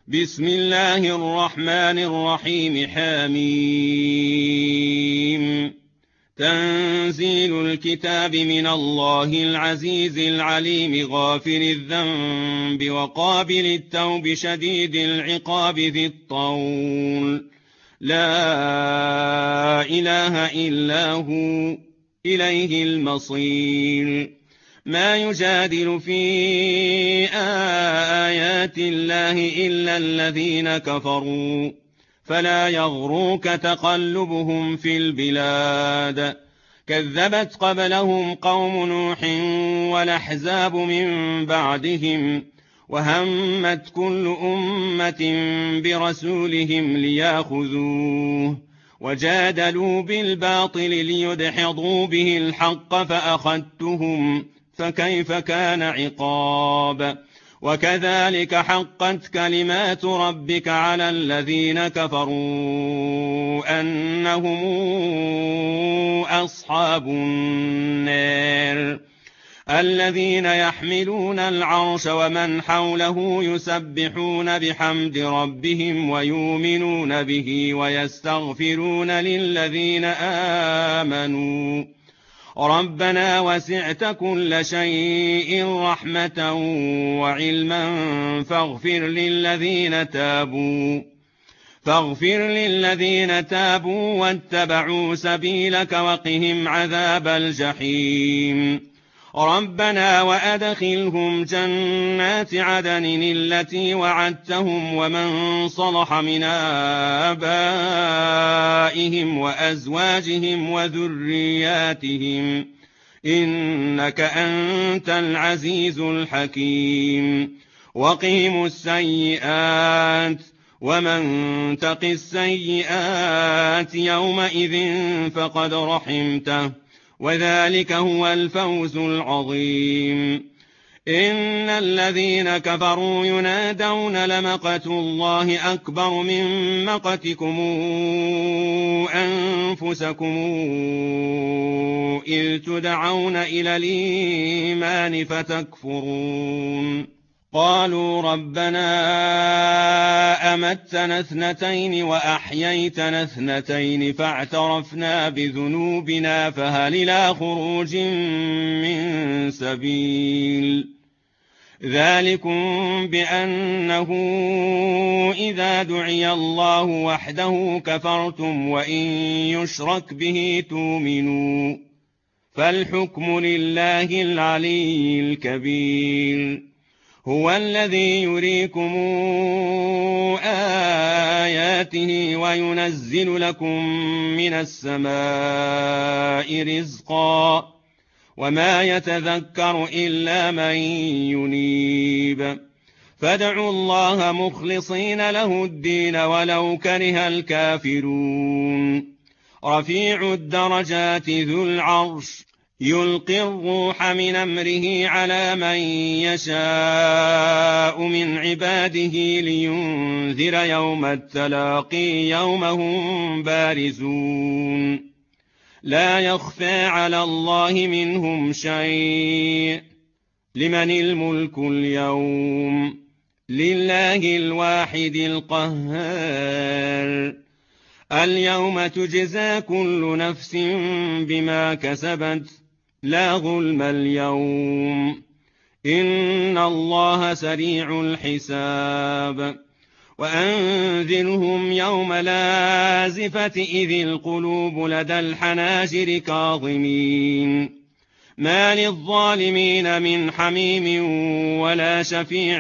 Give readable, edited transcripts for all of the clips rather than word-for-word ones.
بسم الله الرحمن الرحيم. حميم. تنزيل الكتاب من الله العزيز العليم غافر الذنب وقابل التوب شديد العقاب ذي الطول. لا إله إلا هو إليه المصير. ما يجادل في آيات الله إلا الذين كفروا فلا يغروك تقلبهم في البلاد. كذبت قبلهم قوم نوح والأحزاب من بعدهم وهمت كل أمة برسولهم ليأخذوه وجادلوا بالباطل ليدحضوا به الحق فأخذتهم فكيف كان عقاب. وكذلك حقت كلمات ربك على الذين كفروا أنهم أصحاب النار. الذين يحملون العرش ومن حوله يسبحون بحمد ربهم ويؤمنون به ويستغفرون للذين آمنوا ربنا وسعت كل شيء رحمة وعلما فاغفر للذين تابوا واتبعوا سبيلك وقهم عذاب الجحيم. ربنا وأدخلهم جنات عدن التي وعدتهم ومن صلح من آبائهم وأزواجهم وذرياتهم إنك أنت العزيز الحكيم. وقهم السيئات ومن تق السيئات يومئذ فقد رحمته وذلك هو الفوز العظيم. إن الذين كفروا ينادون لمقت الله أكبر من مقتكم أنفسكم إذ تدعون إلى الإيمان فتكفرون. قالوا ربنا أمتنا اثنتين وأحييتنا اثنتين فاعترفنا بذنوبنا فهل إلى خروج من سبيل. ذلكم بأنه إذا دعي الله وحده كفرتم وإن يشرك به تؤمنوا فالحكم لله العلي الكبير. هو الذي يريكم آياته وينزل لكم من السماء رزقا وما يتذكر إلا من ينيب. فادعوا الله مخلصين له الدين ولو كره الكافرون. رفيع الدرجات ذو العرش يلقي الروح من أمره على من يشاء من عباده لينذر يوم التلاقي يوم هم بارزون لا يخفى على الله منهم شيء. لمن الملك اليوم لله الواحد القهار. اليوم تجزى كل نفس بما كسبت لا ظلم اليوم إن الله سريع الحساب. وأنذرهم يوم لازفة إذ القلوب لدى الحناجر كاظمين ما للظالمين من حميم ولا شفيع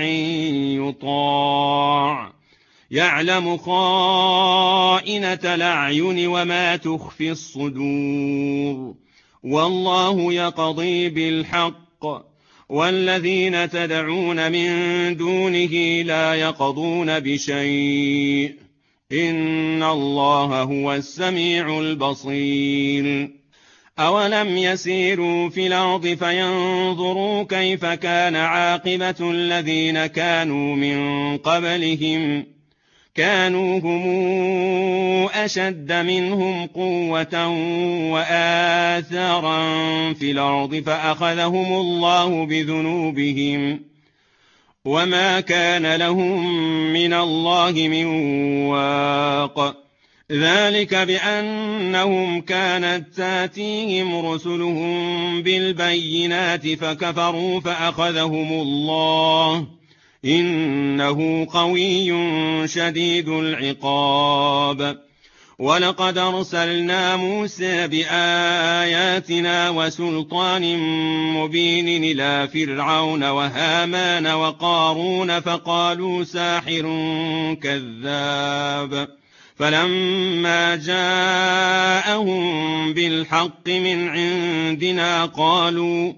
يطاع يعلم خائنة الأعين وما تخفي الصدور والله يقضي بالحق والذين تدعون من دونه لا يقضون بشيء إن الله هو السميع البصير. أولم يسيروا في الأرض فينظروا كيف كان عاقبة الذين كانوا من قبلهم كانوا هم أشد منهم قوة وآثارا في الأرض فأخذهم الله بذنوبهم وما كان لهم من الله من واق ذلك بأنهم كانت تاتيهم رسلهم بالبينات فكفروا فأخذهم الله إنه قوي شديد العقاب ولقد أرسلنا موسى بآياتنا وسلطان مبين إلى فرعون وهامان وقارون فقالوا ساحر كذاب فلما جاءهم بالحق من عندنا قالوا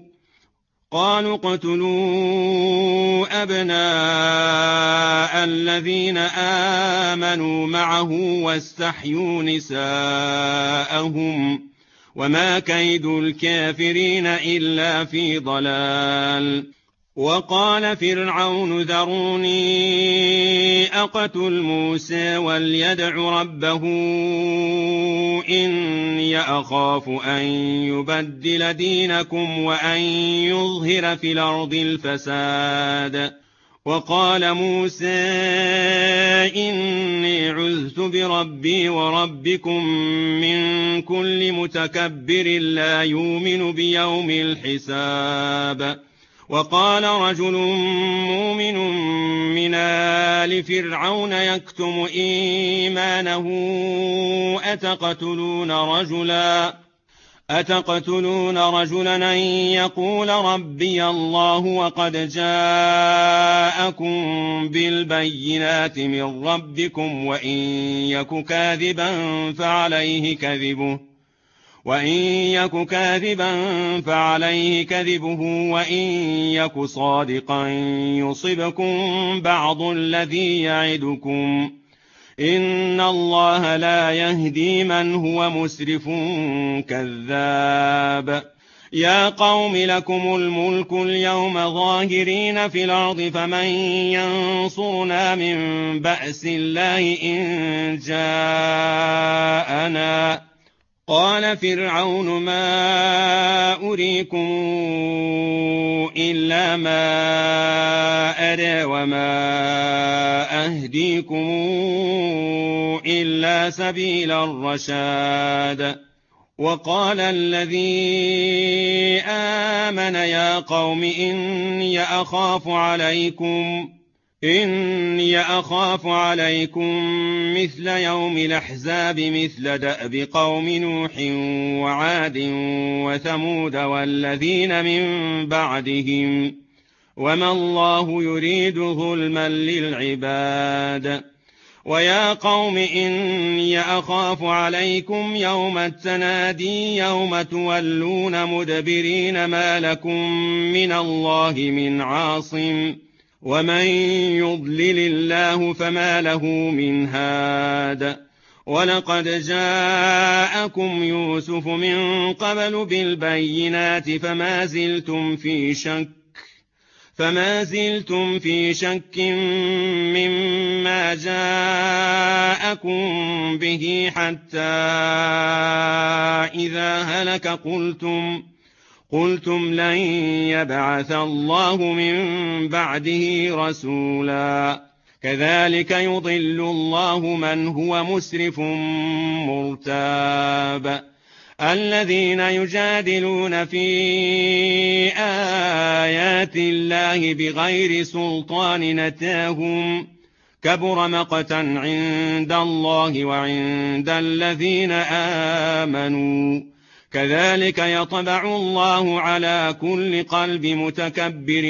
اقتلوا أبناء الذين آمنوا معه واستحيوا نساءهم وما كيد الكافرين إلا في ضلال وقال فرعون ذروني أقتل موسى وليدع ربه إني أخاف أن يبدل دينكم وأن يظهر في الأرض الفساد وقال موسى إني عذت بربي وربكم من كل متكبر لا يؤمن بيوم الحساب وقال رجل مؤمن من آل فرعون يكتم إيمانه أتقتلون رجلا أن يقول ربي الله وقد جاءكم بالبينات من ربكم وإن يك كاذبا فعليه كذبه وإن يك صادقا يصبكم بعض الذي يعدكم إن الله لا يهدي من هو مسرف كذاب يا قوم لكم الملك اليوم ظاهرين في الأرض فمن ينصرنا من بأس الله إن جاءنا قال فرعون ما أريكم إلا ما أرى وما أهديكم إلا سبيل الرشاد وقال الذي آمن يا قوم إني أخاف عليكم مثل يوم الأحزاب مثل دأب قوم نوح وعاد وثمود والذين من بعدهم وما الله يريد ظلما للعباد ويا قوم إني أخاف عليكم يوم التنادي يوم تولون مدبرين ما لكم من الله من عاصم ومن يضلل الله فما له من هاد ولقد جاءكم يوسف من قبل بالبينات فما زلتم في شك مما جاءكم به حتى إذا هلك قلتم لن يبعث الله من بعده رسولا كذلك يضل الله من هو مسرف مرتاب الذين يجادلون في آيات الله بغير سلطان أتاهم كبر مقتا عند الله وعند الذين آمنوا كذلك يطبع الله على كل قلب متكبر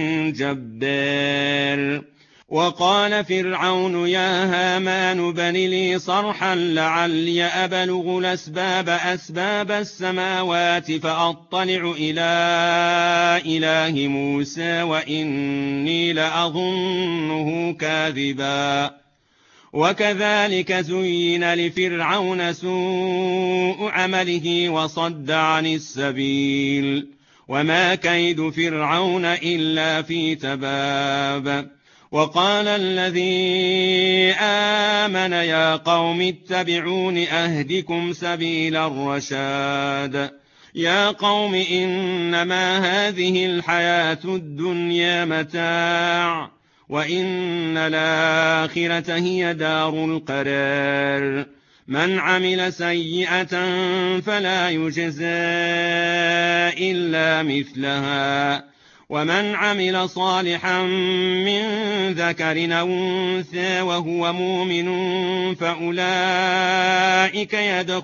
جبار وقال فرعون يا هامان بن لي صرحا لعلي أبلغ أسباب السماوات فأطلع إلى إله موسى وإني لأظنه كاذبا وكذلك زين لفرعون سوء عمله وصد عن السبيل وما كيد فرعون إلا في تباب وقال الذي آمن يا قوم اتبعون أهدكم سبيل الرشاد يا قوم إنما هذه الحياة الدنيا متاع وإن الآخرة هي دار القرار من عمل سيئة فلا يجزى إلا مثلها ومن عمل صالحا من ذكر أو أنثى وهو مؤمن فأولئك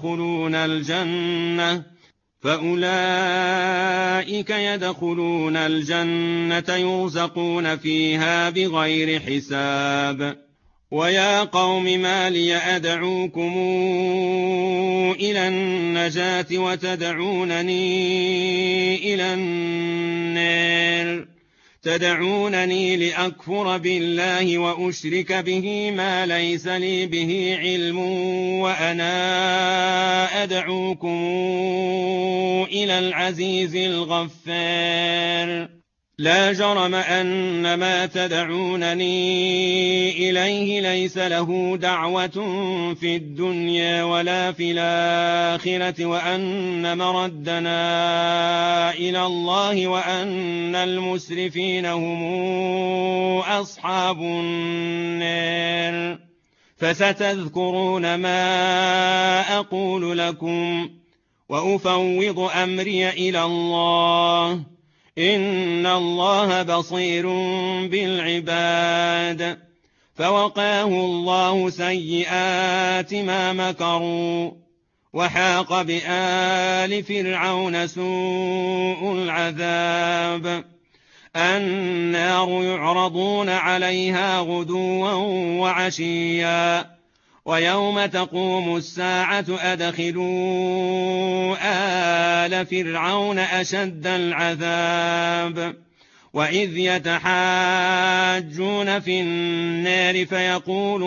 يدخلون الجنة يرزقون فيها بغير حساب ويا قوم ما لي أدعوكم إلى النجاة وتدعونني إلى النار تدعونني لأكفر بالله وأشرك به ما ليس لي به علم وأنا أدعوكم إلى العزيز الغفار لا جرم أن ما تدعونني إليه ليس له دعوة في الدنيا ولا في الآخرة وأن مردنا إلى الله وأن المسرفين هم أصحاب النار فستذكرون ما أقول لكم وأفوض أمري إلى الله إن الله بصير بالعباد فوقاه الله سيئات ما مكروا وحاق بآل فرعون سوء العذاب النار يعرضون عليها غدوا وعشيا ويوم تقوم الساعة أدخلوا آل فرعون أشد العذاب وإذ يتحاجون في النار فيقول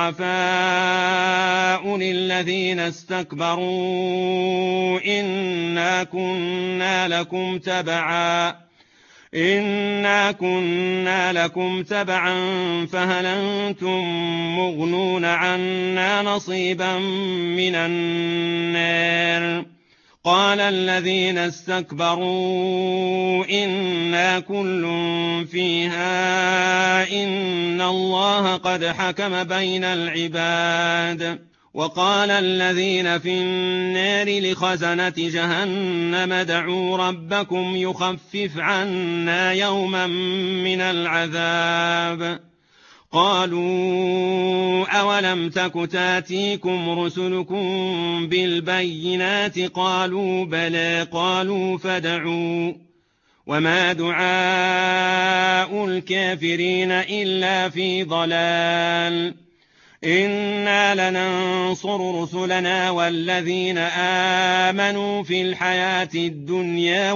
الضعفاء للذين استكبروا إنا كنا لكم تبعا فهل أنتم مغنون عنا نصيبا من النار قال الذين استكبروا إنا كل فيها إن الله قد حكم بين العباد وقال الذين في النار لخزنة جهنم ادعوا ربكم يخفف عنا يوما من العذاب قالوا أولم تك تاتيكم رسلكم بالبينات قالوا بلى قالوا فادعوا وما دعاء الكافرين إلا في ضلال إنا لننصر رسلنا والذين آمنوا في الحياة الدنيا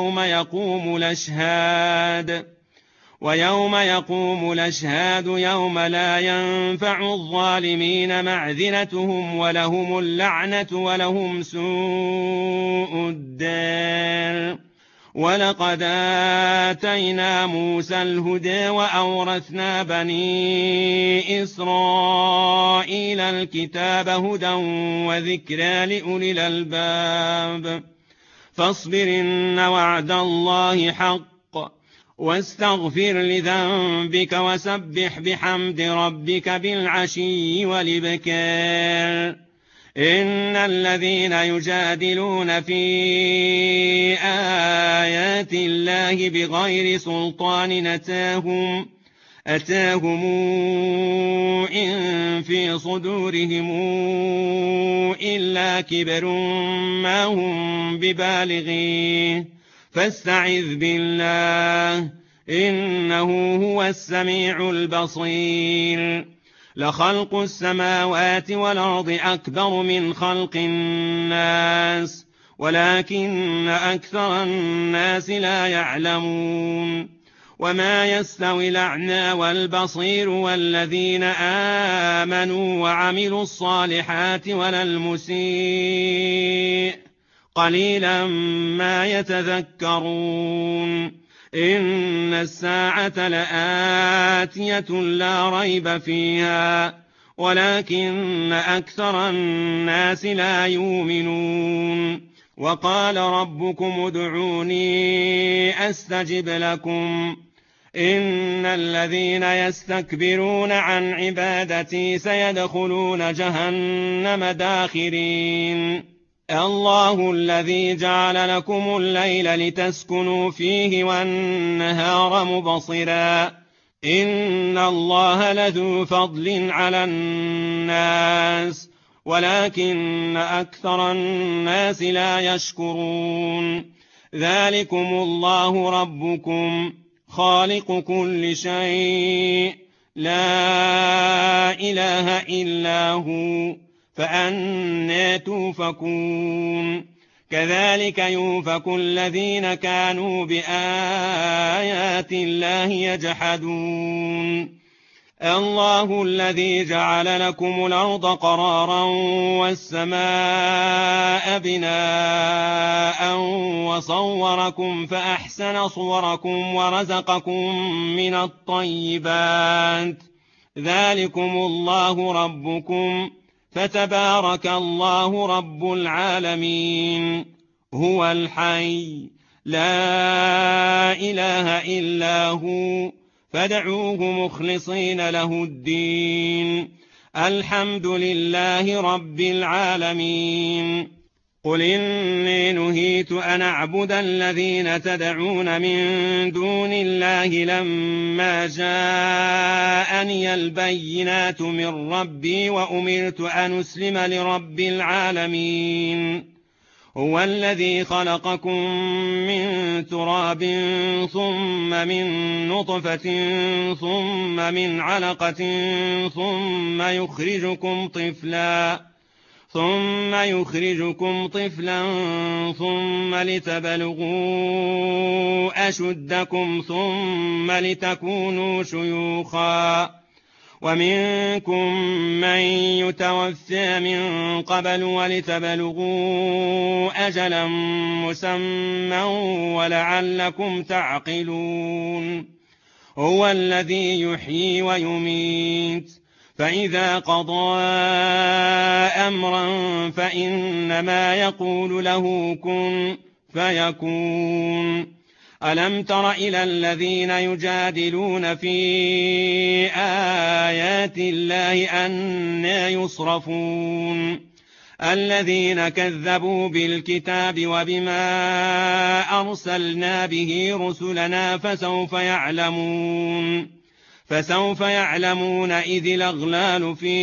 ويوم يقوم الأشهاد يوم لا ينفع الظالمين معذرتهم ولهم اللعنة ولهم سوء الدار ولقد آتينا موسى الهدى وأورثنا بني إسرائيل الكتاب هدى وذكرى لأولي الألباب فاصبر إن وعد الله حق واستغفر لذنبك وسبح بحمد ربك بالعشي والإبكار إن الذين يجادلون في آيات الله بغير سلطان أتاهم إن في صدورهم إلا كبر ما هم ببالغيه فاستعذ بالله إنه هو السميع البصير لخلق السماوات والأرض أكبر من خلق الناس ولكن أكثر الناس لا يعلمون وما يستوي الأعمى والبصير والذين آمنوا وعملوا الصالحات ولا المسيء قليلا ما يتذكرون إن الساعة لآتية لا ريب فيها ولكن أكثر الناس لا يؤمنون وقال ربكم ادعوني أستجب لكم إن الذين يستكبرون عن عبادتي سيدخلون جهنم داخرين الله الذي جعل لكم الليل لتسكنوا فيه والنهار مبصرا إن الله لذو فضل على الناس ولكن أكثر الناس لا يشكرون ذلكم الله ربكم خالق كل شيء لا إله إلا هو فأنى توفكون كذلك يوفك الذين كانوا بآيات الله يجحدون الله الذي جعل لكم الأرض قرارا والسماء بناء وصوركم فأحسن صوركم ورزقكم من الطيبات ذلكم الله ربكم فتبارك الله رب العالمين هو الحي لا إله إلا هو فادعوه مخلصين له الدين الحمد لله رب العالمين قل إني نهيت أن أعبد الذين تدعون من دون الله لما جاءني البينات من ربي وأمرت أن أسلم لرب العالمين هو الذي خلقكم من تراب ثم من نطفة ثم من علقة ثم يخرجكم طفلا ثم لتبلغوا أشدكم ثم لتكونوا شيوخا ومنكم من يتوفى من قبل ولتبلغوا أجلا مسمى ولعلكم تعقلون هو الذي يحيي ويميت فإذا قضى أمرا فإنما يقول له كن فيكون ألم تر إلى الذين يجادلون في آيات الله أنى يصرفون الذين كذبوا بالكتاب وبما أرسلنا به رسلنا فسوف يعلمون إذ الأغلال في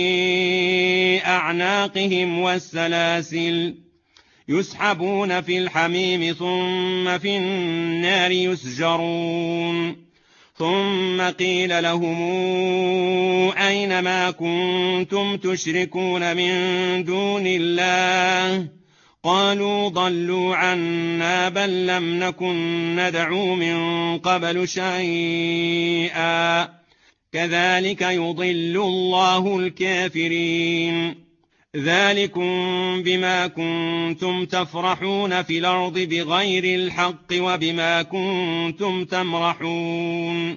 أعناقهم والسلاسل يسحبون في الحميم ثم في النار يسجرون ثم قيل لهم أين ما كنتم تشركون من دون الله قالوا ضلوا عنا بل لم نكن ندعو من قبل شيئا كذلك يضل الله الكافرين ذلكم بما كنتم تفرحون في الأرض بغير الحق وبما كنتم تمرحون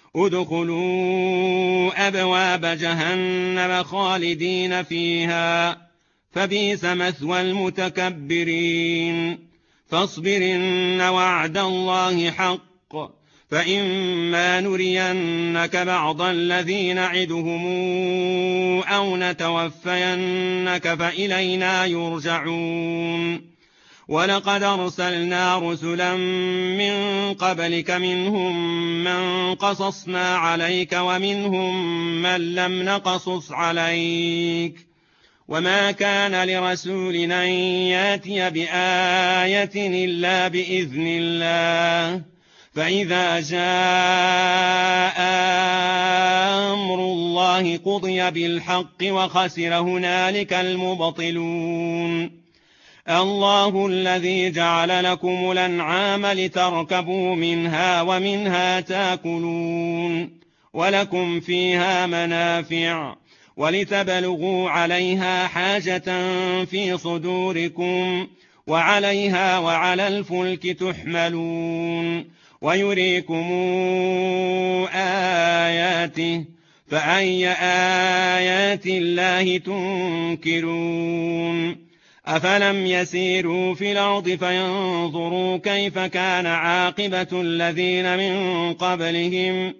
ادخلوا أبواب جهنم خالدين فيها فبئس مثوى المتكبرين فاصبر إن وعد الله حق فإما نرينك بعض الذي نعدهم أو نتوفينك فإلينا يرجعون ولقد أرسلنا رسلا من قبلك منهم من قصصنا عليك ومنهم من لم نقصص عليك وما كان لرسول أن ياتي بآية إلا بإذن الله فإذا جاء أمر الله قضي بالحق وخسر هنالك المبطلون الله الذي جعل لكم الأنعام لتركبوا منها ومنها تاكلون ولكم فيها منافع ولتبلغوا عليها حاجة في صدوركم وعليها وعلى الفلك تحملون ويريكم آياته فأي آيات الله تنكرون أفلم يسيروا في الأرض فينظروا كيف كان عاقبة الذين من قبلهم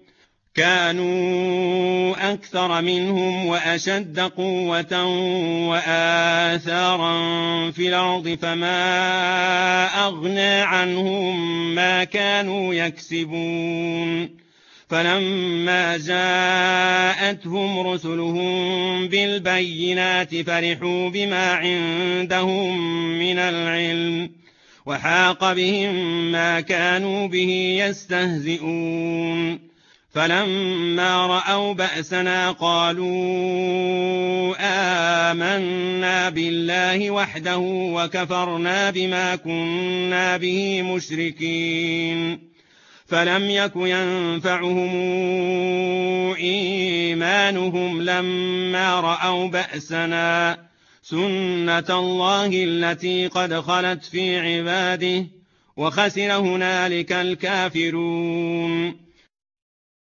كانوا أكثر منهم وأشد قوة وآثارا في الأرض فما أغنى عنهم ما كانوا يكسبون فلما جاءتهم رسلهم بالبينات فرحوا بما عندهم من العلم وحاق بهم ما كانوا به يستهزئون فلما رأوا بأسنا قالوا آمنا بالله وحده وكفرنا بما كنا به مشركين فلم يك ينفعهم إيمانهم لما رأوا بأسنا سنة الله التي قد خلت في عباده وخسر هنالك الكافرون